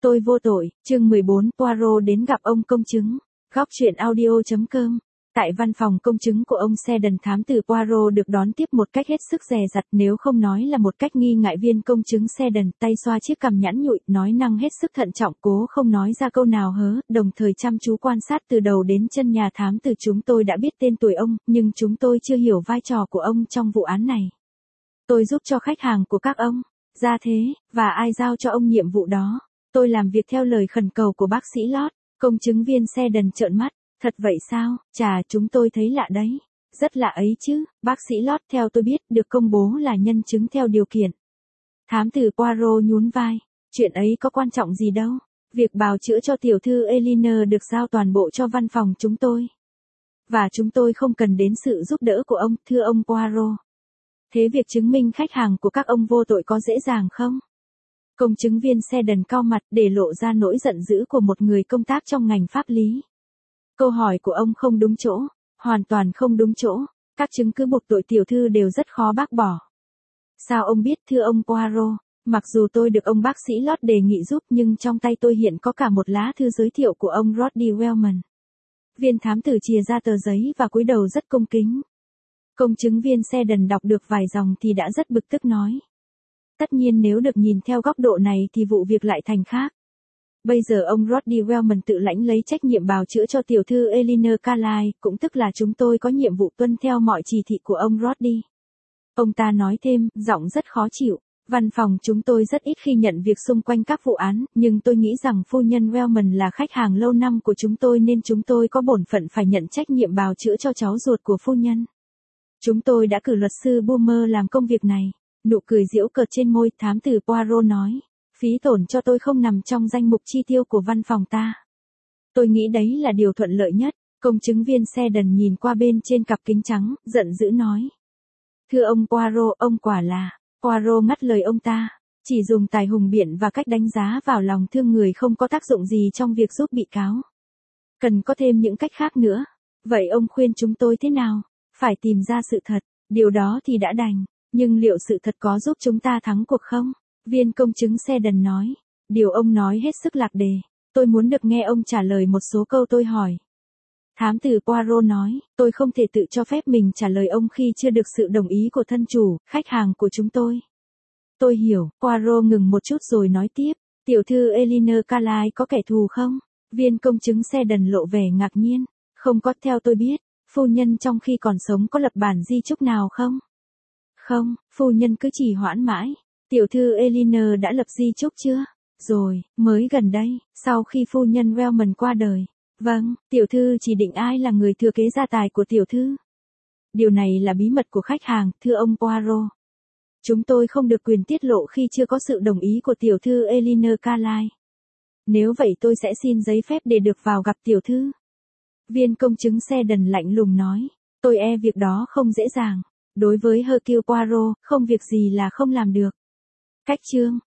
Tôi vô tội, chương 14 Poirot đến gặp ông công chứng. Góc truyện audio.com. Tại văn phòng công chứng của ông Seldon, thám tử Poirot được đón tiếp một cách hết sức dè dặt, nếu không nói là một cách nghi ngại. Viên công chứng Seldon tay xoa chiếc cằm nhẵn nhụi, nói năng hết sức thận trọng, cố không nói ra câu nào hớ, đồng thời chăm chú quan sát từ đầu đến chân nhà thám tử. Chúng tôi đã biết tên tuổi ông, nhưng chúng tôi chưa hiểu vai trò của ông trong vụ án này. Tôi giúp cho khách hàng của các ông. Ra thế, và ai giao cho ông nhiệm vụ đó? Tôi làm việc theo lời khẩn cầu của bác sĩ Lott. Công chứng viên Seldon trợn mắt. Thật vậy sao? Chà, chúng tôi thấy lạ đấy. Rất lạ ấy chứ, bác sĩ Lott theo tôi biết được công bố là nhân chứng theo điều kiện. Thám tử Poirot nhún vai. Chuyện ấy có quan trọng gì đâu. Việc bào chữa cho tiểu thư Eleanor được giao toàn bộ cho văn phòng chúng tôi. Và chúng tôi không cần đến sự giúp đỡ của ông, thưa ông Poirot. Thế việc chứng minh khách hàng của các ông vô tội có dễ dàng không? Công chứng viên Seldon cau mặt để lộ ra nỗi giận dữ của một người công tác trong ngành pháp lý. Câu hỏi của ông không đúng chỗ, hoàn toàn không đúng chỗ. Các chứng cứ buộc tội tiểu thư đều rất khó bác bỏ. Sao ông biết, thưa ông Poirot? Mặc dù tôi được ông bác sĩ Lott đề nghị giúp, nhưng trong tay tôi hiện có cả một lá thư giới thiệu của ông Roddy Wellman. Viên thám tử chìa ra tờ giấy và cúi đầu rất cung kính. Công chứng viên Seldon đọc được vài dòng thì đã rất bực tức nói. Tất nhiên nếu được nhìn theo góc độ này thì vụ việc lại thành khác. Bây giờ ông Roddy Wellman tự lãnh lấy trách nhiệm bào chữa cho tiểu thư Eleanor Carlyle, cũng tức là chúng tôi có nhiệm vụ tuân theo mọi chỉ thị của ông Roddy. Ông ta nói thêm, giọng rất khó chịu. Văn phòng chúng tôi rất ít khi nhận việc xung quanh các vụ án, nhưng tôi nghĩ rằng phu nhân Wellman là khách hàng lâu năm của chúng tôi nên chúng tôi có bổn phận phải nhận trách nhiệm bào chữa cho cháu ruột của phu nhân. Chúng tôi đã cử luật sư Boomer làm công việc này. Nụ cười giễu cợt trên môi, thám tử Poirot nói. Phí tổn cho tôi không nằm trong danh mục chi tiêu của văn phòng ta. Tôi nghĩ đấy là điều thuận lợi nhất. Công chứng viên Seldon nhìn qua bên trên cặp kính trắng, giận dữ nói. Thưa ông Poirot, ông quả là. Poirot ngắt lời ông ta. Chỉ dùng tài hùng biện và cách đánh giá vào lòng thương người không có tác dụng gì trong việc giúp bị cáo. Cần có thêm những cách khác nữa. Vậy ông khuyên chúng tôi thế nào? Phải tìm ra sự thật. Điều đó thì đã đành. Nhưng liệu sự thật có giúp chúng ta thắng cuộc không? Viên công chứng Seldon nói. Điều ông nói hết sức lạc đề. Tôi muốn được nghe ông trả lời một số câu tôi hỏi. Thám tử Poirot nói, tôi không thể tự cho phép mình trả lời ông khi chưa được sự đồng ý của thân chủ, khách hàng của chúng tôi. Tôi hiểu. Poirot ngừng một chút rồi nói tiếp. Tiểu thư Eleanor Carlyle có kẻ thù không? Viên công chứng Seldon lộ vẻ ngạc nhiên. Không có, theo tôi biết. Phu nhân trong khi còn sống có lập bản di chúc nào không? Không, phu nhân cứ trì hoãn mãi. Tiểu thư Eleanor đã lập di chúc chưa? Rồi, mới gần đây, sau khi phu nhân Wellman qua đời. Vâng, tiểu thư chỉ định ai là người thừa kế gia tài của tiểu thư? Điều này là bí mật của khách hàng, thưa ông Poirot. Chúng tôi không được quyền tiết lộ khi chưa có sự đồng ý của tiểu thư Eleanor Carlyle. Nếu vậy tôi sẽ xin giấy phép để được vào gặp tiểu thư. Viên công chứng Seldon lạnh lùng nói. Tôi e việc đó không dễ dàng. Đối với Hercule Poirot, không việc gì là không làm được. Cách chương.